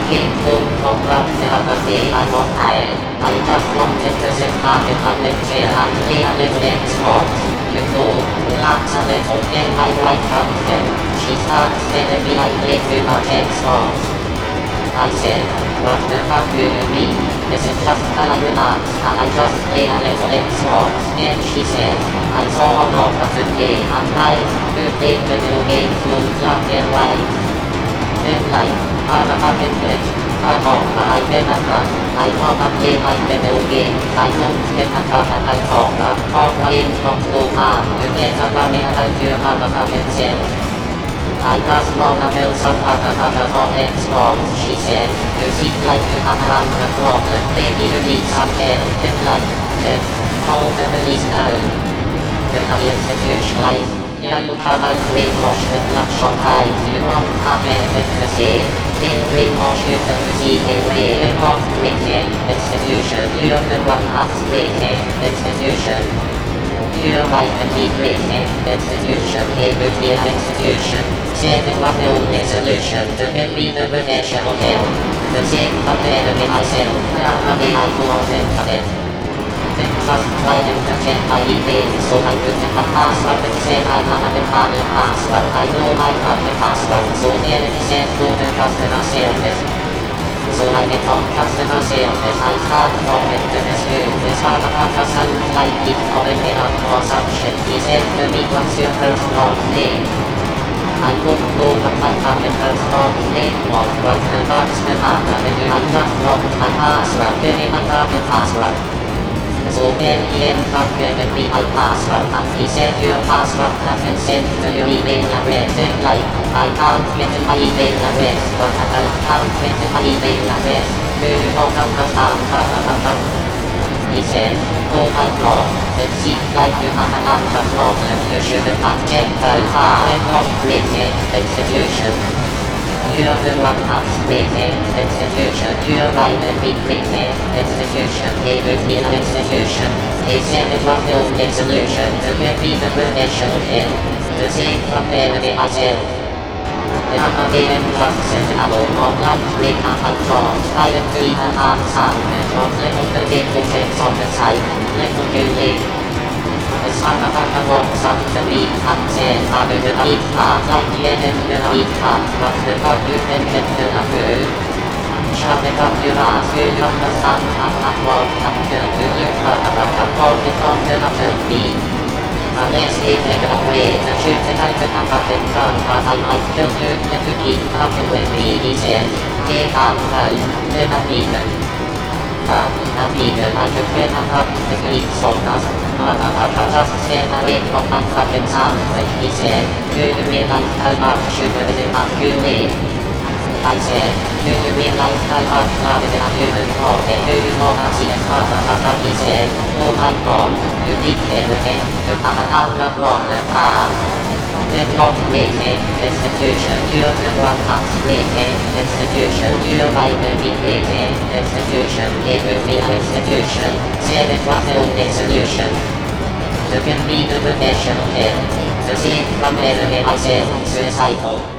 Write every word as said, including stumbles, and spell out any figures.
came home from work the other day. I was tired. I just wanted to sit back in a big chair and play a little Xbox. You know, relax a little, then my wife comes in. She starts telling me I play too much Xbox. I said, what the fuck do you mean? This is just how I relax, and I just play a little Xbox. Then she said, I saw an offer today, and I, who played video games, was black and white. Then like, I'm a fucking bitch. I know, but I've been a gun. I wanna play my video games. I don't get a gun and I talk up. All games don't go hard. You get a gun and I do have a fucking self. I just wanna build some other other on Xbox, she said. You seem like you have a problem. Maybe you need some help. Then like, then, call the police now. Then I institutionalize. Yeah, you have a brainwash with lots of eyes. You don't have anything to say. Then brainwash you to see a way. You're not creating institution. You're the one that's creating institution. You're right and be creating institution. It would be an institution. Saving was the only solution to get rid of the national health. The same of the enemy myself. Now the I go on internet. Just trying to check my email so I could get a password and say I have a valid password. I know I have the password, so then it says go to customer service. So I get on customer service, I start talking to this dude. This motherfucker sounds like he's calling me up for some shit. He said to me, what's your first last name? I couldn't know what my fucking first last name was, but the first the matter with you. I just locked my password, give me my fucking password. So then he ended up giving me my password, and he said your password has been sent to your email address. And like, I can't get to my email address, but I can't get to my email address. Do you know how to sound? He said, oh my god, it seems like you have an answer problem. You should have checked out how I'm not creating institution. You're the one that's creating institution. You're right and be creating institution. It would be an institution. They said it was the only solution to get rid of the national health. The same from the enemy myself. The other game was sensible of not break up and draw. I would be an assignment of little potato chips on the side. Little too late. The son of a walks up to me and says, I would eat part like the enemy will eat part, but the God you can get to the food. Shove it up your ass, you understand, and that won't come to you, but I won't get on to the me. Unless they take it away to shoot it out with a fucking gun, but I might kill you if you keep fucking with me, he said. Take out now, live a vegan. Um, a vegan, I could get a fucking to eat sawdust. I just stayed away from my fucking sandwich, he said. Do you realize how much sugar is in that Kool-Aid? I said, do you realize how much love is in a human body? Do you know how she is motherfucker? He said, oh my god, you need everything to have an outlook on the path. They're not creating institution, you're the one that's creating institution. You're right to be creating institution. It will be an institution. Said it was the only solution to get rid of the national health. The same from enemy myself, suicidal.